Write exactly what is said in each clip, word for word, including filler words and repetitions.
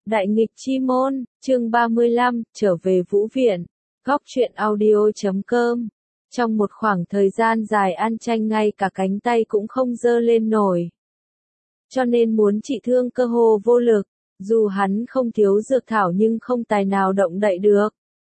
Đại nghịch chi môn, chương ba mươi lăm, trở về Vũ Viện, góc truyện audio chấm com. Trong một khoảng thời gian dài An Tranh ngay cả cánh tay cũng không giơ lên nổi. Cho nên muốn trị thương cơ hồ vô lực, dù hắn không thiếu dược thảo nhưng không tài nào động đậy được.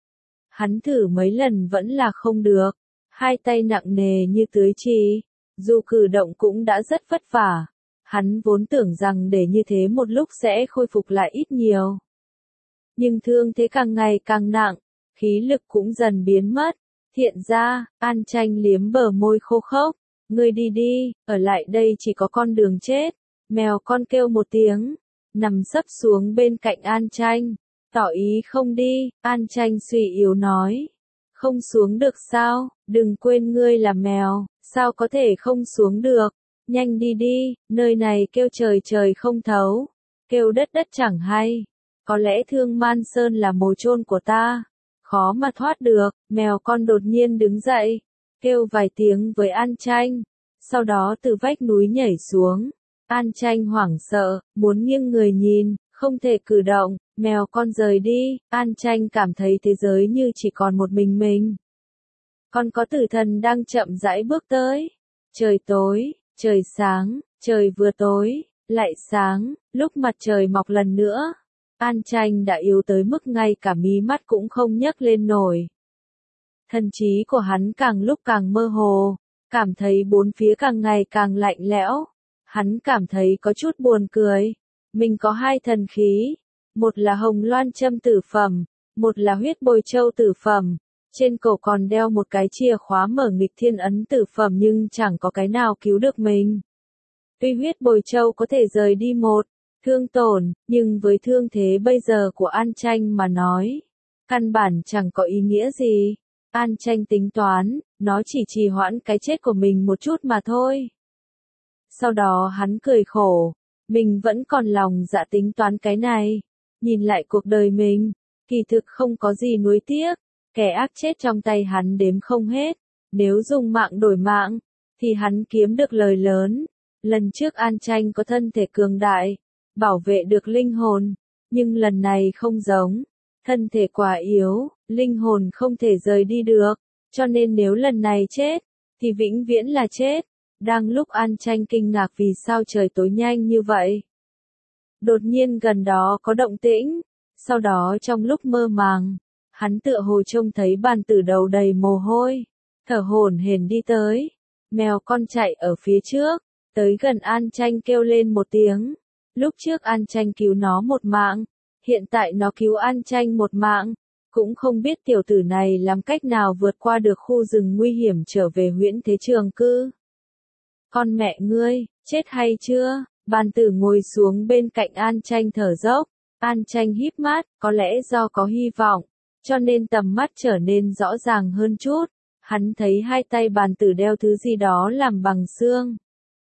Hắn thử mấy lần vẫn là không được, hai tay nặng nề như tưới trì, dù cử động cũng đã rất vất vả. Hắn vốn tưởng rằng để như thế một lúc sẽ khôi phục lại ít nhiều. Nhưng thương thế càng ngày càng nặng, khí lực cũng dần biến mất. Thiện ra, An Tranh liếm bờ môi khô khốc. Ngươi đi đi, ở lại đây chỉ có con đường chết. Mèo con kêu một tiếng, nằm sấp xuống bên cạnh An Tranh. Tỏ ý không đi, An Tranh suy yếu nói. Không xuống được sao, đừng quên ngươi là mèo, sao có thể không xuống được. Nhanh đi đi, nơi này kêu trời trời không thấu, kêu đất đất chẳng hay. Có lẽ Thương Man Sơn là mồ chôn của ta, khó mà thoát được. Mèo con đột nhiên đứng dậy, kêu vài tiếng với An Tranh, sau đó từ vách núi nhảy xuống. An Tranh hoảng sợ, muốn nghiêng người nhìn, không thể cử động. Mèo con rời đi, An Tranh cảm thấy thế giới như chỉ còn một mình mình. Còn có tử thần đang chậm rãi bước tới. Trời tối. Trời sáng, trời vừa tối, lại sáng, lúc mặt trời mọc lần nữa. An Tranh đã yếu tới mức ngay cả mí mắt cũng không nhấc lên nổi. Thần trí của hắn càng lúc càng mơ hồ, cảm thấy bốn phía càng ngày càng lạnh lẽo. Hắn cảm thấy có chút buồn cười. Mình có hai thần khí, một là hồng loan châm tử phẩm, một là huyết bồi châu tử phẩm. Trên cổ còn đeo một cái chìa khóa mở nghịch thiên ấn tử phẩm nhưng chẳng có cái nào cứu được mình. Tuy huyết bồi châu có thể rời đi một thương tổn, nhưng với thương thế bây giờ của An Tranh mà nói, căn bản chẳng có ý nghĩa gì. An Tranh tính toán, nó chỉ trì hoãn cái chết của mình một chút mà thôi. Sau đó hắn cười khổ, mình vẫn còn lòng dạ tính toán cái này. Nhìn lại cuộc đời mình, kỳ thực không có gì nuối tiếc. Kẻ ác chết trong tay hắn đếm không hết, nếu dùng mạng đổi mạng, thì hắn kiếm được lời lớn. Lần trước An Tranh có thân thể cường đại, bảo vệ được linh hồn, nhưng lần này không giống, thân thể quá yếu, linh hồn không thể rời đi được, cho nên nếu lần này chết, thì vĩnh viễn là chết. Đang lúc An Tranh kinh ngạc vì sao trời tối nhanh như vậy. Đột nhiên gần đó có động tĩnh, sau đó trong lúc mơ màng, hắn tựa hồ trông thấy bàn tử đầu đầy mồ hôi, thở hổn hển đi tới. Mèo con chạy ở phía trước, tới gần An Tranh kêu lên một tiếng. Lúc trước An Tranh cứu nó một mạng, hiện tại nó cứu An Tranh một mạng, cũng không biết tiểu tử này làm cách nào vượt qua được khu rừng nguy hiểm trở về Huyễn Thế Trường Cư. Con mẹ ngươi, chết hay chưa? Bàn tử ngồi xuống bên cạnh An Tranh thở dốc. An Tranh híp mắt, có lẽ do có hy vọng, cho nên tầm mắt trở nên rõ ràng hơn chút. Hắn thấy hai tay bàn tử đeo thứ gì đó làm bằng xương.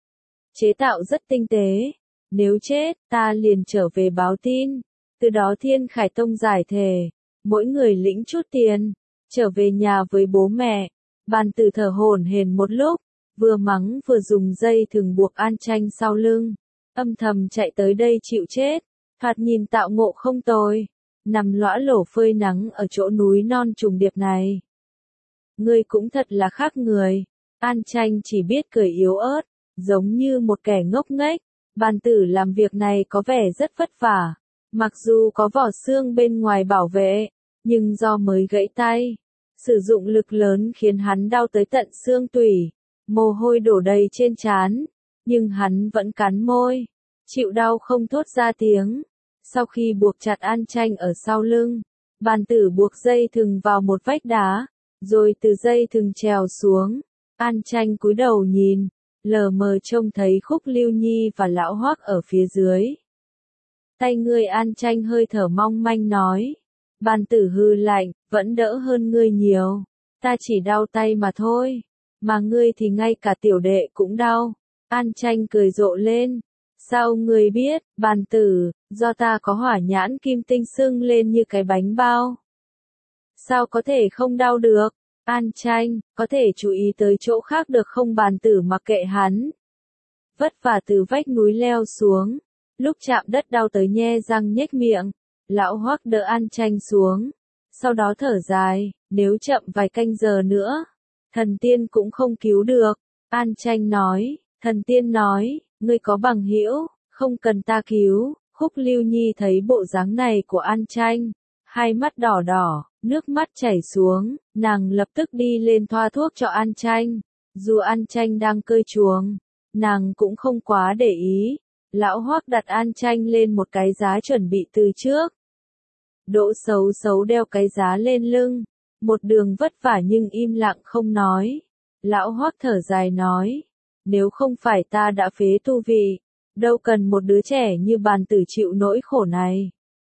Chế tạo rất tinh tế. Nếu chết, ta liền trở về báo tin. Từ đó Thiên Khải Tông giải thể. Mỗi người lĩnh chút tiền. Trở về nhà với bố mẹ. Bàn tử thở hổn hển một lúc. Vừa mắng vừa dùng dây thừng buộc An Tranh sau lưng. Âm thầm chạy tới đây chịu chết. Thoạt nhìn tạo ngộ không tồi. Nằm lõa lổ phơi nắng ở chỗ núi non trùng điệp này. Ngươi cũng thật là khác người. An Tranh chỉ biết cười yếu ớt, giống như một kẻ ngốc nghếch. Bàn tử làm việc này có vẻ rất vất vả. Mặc dù có vỏ xương bên ngoài bảo vệ, nhưng do mới gãy tay, sử dụng lực lớn khiến hắn đau tới tận xương tủy. Mồ hôi đổ đầy trên trán, nhưng hắn vẫn cắn môi, chịu đau không thốt ra tiếng. Sau khi buộc chặt An Tranh ở sau lưng, bàn tử buộc dây thừng vào một vách đá, rồi từ dây thừng trèo xuống. An Tranh cúi đầu nhìn, lờ mờ trông thấy Khúc Lưu Nhi và Lão Hoắc ở phía dưới. Tay ngươi An Tranh hơi thở mong manh nói. Bàn tử hừ lạnh, vẫn đỡ hơn ngươi nhiều. Ta chỉ đau tay mà thôi, mà ngươi thì ngay cả tiểu đệ cũng đau. An Tranh cười rộ lên. Sao ngươi biết? Bàn tử, do ta có hỏa nhãn kim tinh sưng lên như cái bánh bao. Sao có thể không đau được? An Tranh, có thể chú ý tới chỗ khác được không? Bàn tử mặc kệ hắn. Vất vả từ vách núi leo xuống. Lúc chạm đất đau tới nhe răng nhếch miệng. Lão Hoắc đỡ An Tranh xuống, sau đó thở dài, nếu chậm vài canh giờ nữa, thần tiên cũng không cứu được. An Tranh nói, thần tiên nói, ngươi có bằng hữu, không cần ta cứu. Khúc Lưu Nhi thấy bộ dáng này của An Tranh, hai mắt đỏ đỏ, nước mắt chảy xuống, nàng lập tức đi lên thoa thuốc cho An Tranh. Dù An Tranh đang cơi chuồng, nàng cũng không quá để ý. Lão Hoắc đặt An Tranh lên một cái giá chuẩn bị từ trước. Đỗ Xấu Xấu đeo cái giá lên lưng, một đường vất vả nhưng im lặng không nói. Lão Hoắc thở dài nói, nếu không phải ta đã phế tu vị, đâu cần một đứa trẻ như Bàn Tử chịu nỗi khổ này.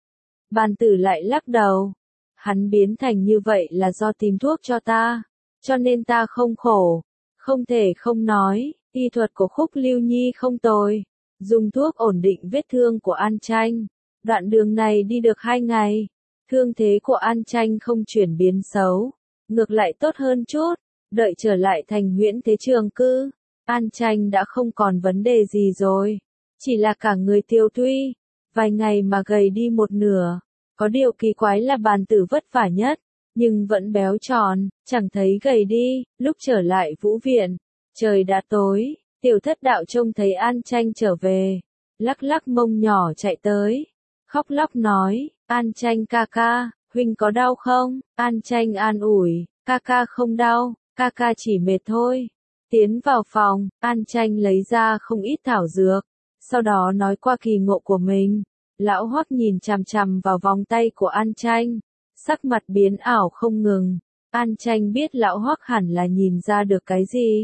Bàn Tử lại lắc đầu, hắn biến thành như vậy là do tìm thuốc cho ta, cho nên ta không khổ. Không thể không nói, y thuật của Khúc Lưu Nhi không tồi, dùng thuốc ổn định vết thương của An Tranh. Đoạn đường này đi được hai ngày, thương thế của An Tranh không chuyển biến xấu, ngược lại tốt hơn chút. Đợi trở lại thành Huyễn Thế Trường cư, An Tranh đã không còn vấn đề gì rồi, chỉ là cả người tiêu tụy, vài ngày mà gầy đi một nửa. Có điều kỳ quái là Bàn Tử vất vả nhất, nhưng vẫn béo tròn, chẳng thấy gầy đi. Lúc trở lại Vũ Viện, trời đã tối, Tiểu Thất Đạo trông thấy An Tranh trở về, lắc lắc mông nhỏ chạy tới, khóc lóc nói, An Tranh ca ca, huynh có đau không? An Tranh an ủi, ca ca không đau, ca ca chỉ mệt thôi. Tiến vào phòng, An Tranh lấy ra không ít thảo dược, sau đó nói qua kỳ ngộ của mình. Lão Hoắc nhìn chằm chằm vào vòng tay của An Tranh, sắc mặt biến ảo không ngừng. An Tranh biết Lão Hoắc hẳn là nhìn ra được cái gì,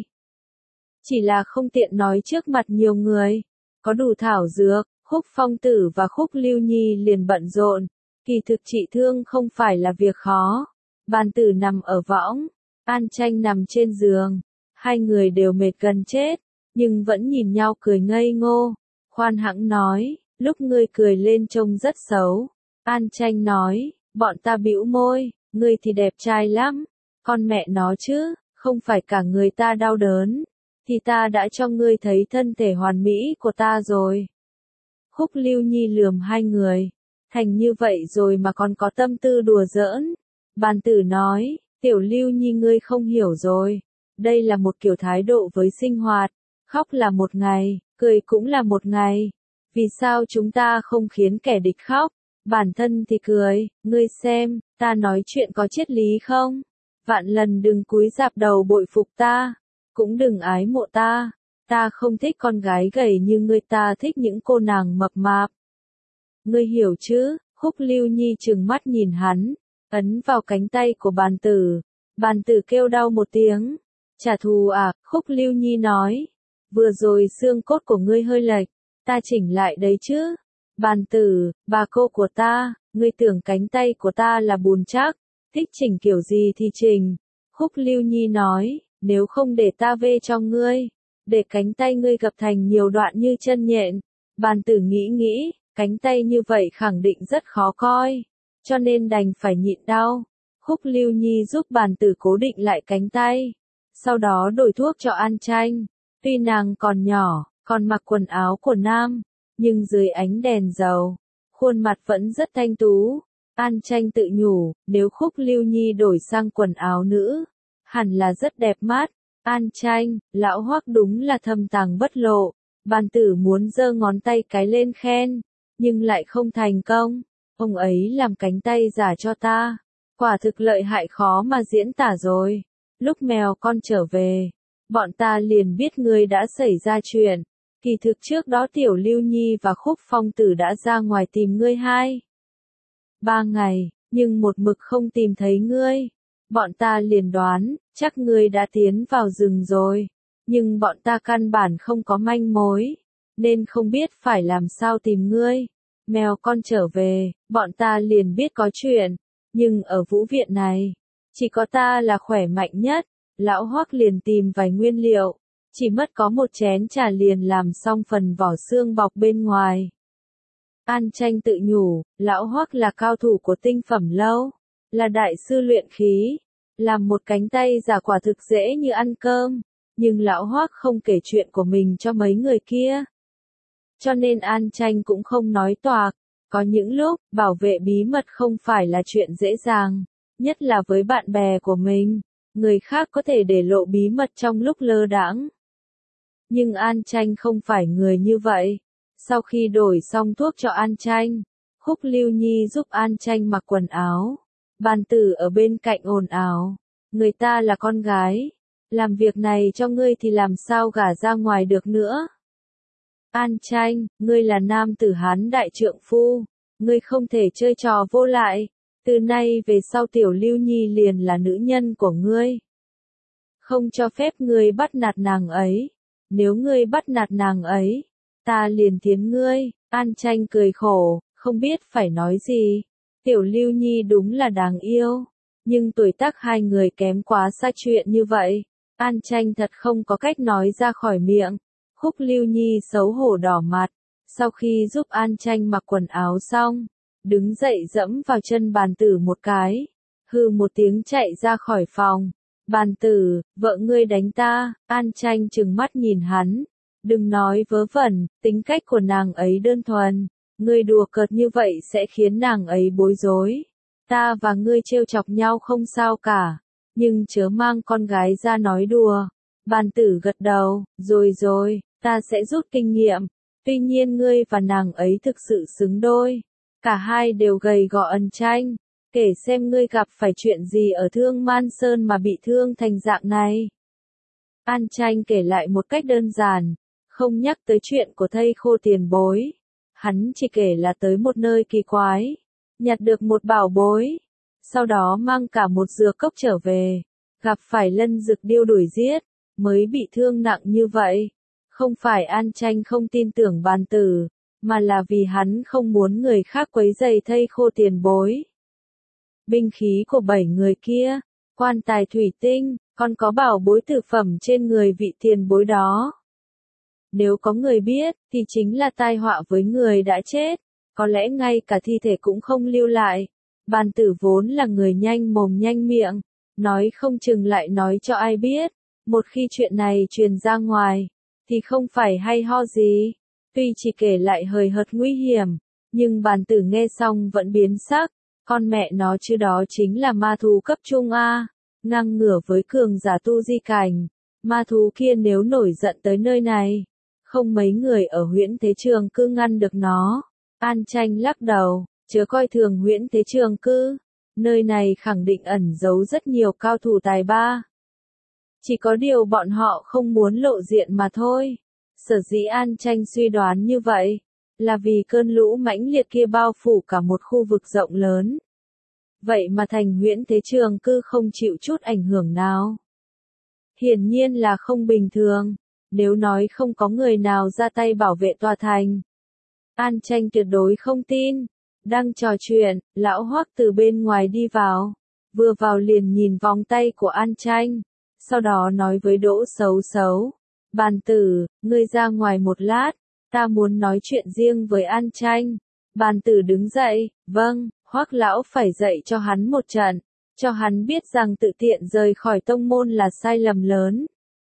chỉ là không tiện nói trước mặt nhiều người. Có đủ thảo dược, Khúc Phong Tử và Khúc Lưu Nhi liền bận rộn. Kỳ thực trị thương không phải là việc khó. Bàn Tử nằm ở võng, An Tranh nằm trên giường, hai người đều mệt gần chết, nhưng vẫn nhìn nhau cười ngây ngô. Khoan hãng nói, lúc ngươi cười lên trông rất xấu. An Tranh nói, bọn ta bĩu môi, ngươi thì đẹp trai lắm. Con mẹ nó chứ, không phải cả người ta đau đớn, thì ta đã cho ngươi thấy thân thể hoàn mỹ của ta rồi. Khúc Lưu Nhi lườm hai người, thành như vậy rồi mà còn có tâm tư đùa giỡn. Bàn Tử nói, Tiểu Lưu Nhi ngươi không hiểu rồi, đây là một kiểu thái độ với sinh hoạt, khóc là một ngày, cười cũng là một ngày. Vì sao chúng ta không khiến kẻ địch khóc, bản thân thì cười? Ngươi xem, ta nói chuyện có triết lý không? Vạn lần đừng cúi rạp đầu bội phục ta, cũng đừng ái mộ ta. Ta không thích con gái gầy như ngươi, ta thích những cô nàng mập mạp. Ngươi hiểu chứ? Khúc Lưu Nhi trừng mắt nhìn hắn, ấn vào cánh tay của Bàn Tử. Bàn Tử kêu đau một tiếng. Trả thù à? Khúc Lưu Nhi nói. Vừa rồi xương cốt của ngươi hơi lệch, ta chỉnh lại đấy chứ. Bàn Tử, bà cô của ta, ngươi tưởng cánh tay của ta là bùn chắc, thích chỉnh kiểu gì thì chỉnh. Khúc Lưu Nhi nói, nếu không để ta vê cho ngươi, để cánh tay ngươi gập thành nhiều đoạn như chân nhện. Bàn Tử nghĩ nghĩ, cánh tay như vậy khẳng định rất khó coi, cho nên đành phải nhịn đau. Khúc Lưu Nhi giúp Bàn Tử cố định lại cánh tay, sau đó đổi thuốc cho An Tranh. Tuy nàng còn nhỏ, còn mặc quần áo của nam, nhưng dưới ánh đèn dầu, khuôn mặt vẫn rất thanh tú. An Tranh tự nhủ, nếu Khúc Lưu Nhi đổi sang quần áo nữ, hẳn là rất đẹp mắt. An Tranh, Lão Hoắc đúng là thâm tàng bất lộ. Bàn Tử muốn giơ ngón tay cái lên khen, nhưng lại không thành công. Ông ấy làm cánh tay giả cho ta, quả thực lợi hại khó mà diễn tả rồi. Lúc mèo con trở về, bọn ta liền biết ngươi đã xảy ra chuyện. Kỳ thực trước đó Tiểu Lưu Nhi và Khúc Phong Tử đã ra ngoài tìm ngươi hai ba ngày, nhưng một mực không tìm thấy ngươi. Bọn ta liền đoán, chắc ngươi đã tiến vào rừng rồi, nhưng bọn ta căn bản không có manh mối, nên không biết phải làm sao tìm ngươi. Mèo con trở về, bọn ta liền biết có chuyện, nhưng ở Vũ Viện này, chỉ có ta là khỏe mạnh nhất. Lão Hoắc liền tìm vài nguyên liệu, chỉ mất có một chén trà liền làm xong phần vỏ xương bọc bên ngoài. An Tranh tự nhủ, Lão Hoắc là cao thủ của tinh phẩm lâu, là đại sư luyện khí, làm một cánh tay giả quả thực dễ như ăn cơm, nhưng Lão Hoắc không kể chuyện của mình cho mấy người kia. Cho nên An Tranh cũng không nói toạc, Có những lúc, bảo vệ bí mật không phải là chuyện dễ dàng, nhất là với bạn bè của mình. Người khác có thể để lộ bí mật trong lúc lơ đãng. Nhưng An Tranh không phải người như vậy. Sau khi đổi xong thuốc cho An Tranh, Khúc Lưu Nhi giúp An Tranh mặc quần áo. Bàn Tử ở bên cạnh ồn ào. Người ta là con gái. Làm việc này cho ngươi thì làm sao gả ra ngoài được nữa. An Tranh, ngươi là nam tử Hán đại trượng phu. Ngươi không thể chơi trò vô lại. Từ nay về sau Tiểu Lưu Nhi liền là nữ nhân của ngươi. Không cho phép ngươi bắt nạt nàng ấy. Nếu ngươi bắt nạt nàng ấy, ta liền thiến ngươi. An Tranh cười khổ, không biết phải nói gì. Tiểu Lưu Nhi đúng là đáng yêu. Nhưng tuổi tác hai người kém quá xa chuyện như vậy. An Tranh thật không có cách nói ra khỏi miệng. Khúc Lưu Nhi xấu hổ đỏ mặt. Sau khi giúp An Tranh mặc quần áo xong, đứng dậy dẫm vào chân Bàn Tử một cái. Hừ một tiếng chạy ra khỏi phòng. Bàn Tử, vợ ngươi đánh ta. An Tranh trừng mắt nhìn hắn. Đừng nói vớ vẩn, tính cách của nàng ấy đơn thuần. Ngươi đùa cợt như vậy sẽ khiến nàng ấy bối rối. Ta và ngươi trêu chọc nhau không sao cả. Nhưng chớ mang con gái ra nói đùa. Bàn Tử gật đầu, rồi rồi, ta sẽ rút kinh nghiệm. Tuy nhiên ngươi và nàng ấy thực sự xứng đôi. Cả hai đều gầy gò ẩn tranh. Kể xem ngươi gặp phải chuyện gì ở Thương Man Sơn mà bị thương thành dạng này. An Tranh kể lại một cách đơn giản, không nhắc tới chuyện của thây khô tiền bối. Hắn chỉ kể là tới một nơi kỳ quái, nhặt được một bảo bối, sau đó mang cả một dừa cốc trở về, gặp phải Lân Dực Điêu đuổi giết, mới bị thương nặng như vậy. Không phải An Tranh không tin tưởng Bàn Tử, mà là vì hắn không muốn người khác quấy rầy thây khô tiền bối. Binh khí của bảy người kia, quan tài thủy tinh, còn có bảo bối thực phẩm trên người vị tiền bối đó. Nếu có người biết, thì chính là tai họa với người đã chết, có lẽ ngay cả thi thể cũng không lưu lại. Bàn Tử vốn là người nhanh mồm nhanh miệng, nói không chừng lại nói cho ai biết. Một khi chuyện này truyền ra ngoài, thì không phải hay ho gì. Tuy chỉ kể lại hời hợt nguy hiểm, nhưng Bàn Tử nghe xong vẫn biến sắc. Con mẹ nó chứ đó chính là ma thú cấp trung A, ngang ngửa với cường giả tu di cảnh. Ma thú kia nếu nổi giận tới nơi này, không mấy người ở Huyễn Thế Trường Cư ngăn được nó. An Tranh lắc đầu, chớ coi thường Huyễn Thế Trường Cư. Nơi này khẳng định ẩn giấu rất nhiều cao thủ tài ba. Chỉ có điều bọn họ không muốn lộ diện mà thôi. Sở dĩ An Tranh suy đoán như vậy, là vì cơn lũ mãnh liệt kia bao phủ cả một khu vực rộng lớn. Vậy mà thành Huyễn Thế Trường Cư không chịu chút ảnh hưởng nào. Hiển nhiên là không bình thường, nếu nói không có người nào ra tay bảo vệ tòa thành. An Tranh tuyệt đối không tin. Đang trò chuyện, lão Hoắc từ bên ngoài đi vào. Vừa vào liền nhìn vòng tay của An Tranh. Sau đó nói với Đỗ Xấu Xấu. Bàn Tử, ngươi ra ngoài một lát. Ta muốn nói chuyện riêng với An Tranh. Bàn Tử đứng dậy, vâng, Hoắc lão phải dạy cho hắn một trận. Cho hắn biết rằng tự tiện rời khỏi tông môn là sai lầm lớn.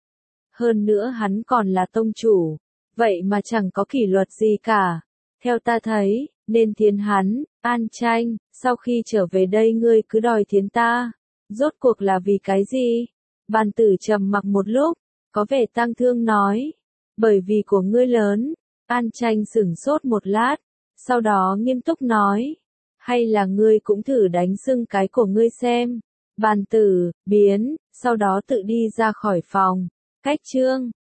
Hơn nữa hắn còn là tông chủ. Vậy mà chẳng có kỷ luật gì cả. Theo ta thấy, nên thiến hắn. An Tranh, sau khi trở về đây ngươi cứ đòi thiến ta. Rốt cuộc là vì cái gì? Bàn Tử trầm mặc một lúc, có vẻ tang thương nói. Bởi vì của ngươi lớn. An Tranh sửng sốt một lát, sau đó nghiêm túc nói. Hay là ngươi cũng thử đánh sưng cái của ngươi xem. Bàn Tử, biến, sau đó tự đi ra khỏi phòng. Cách chương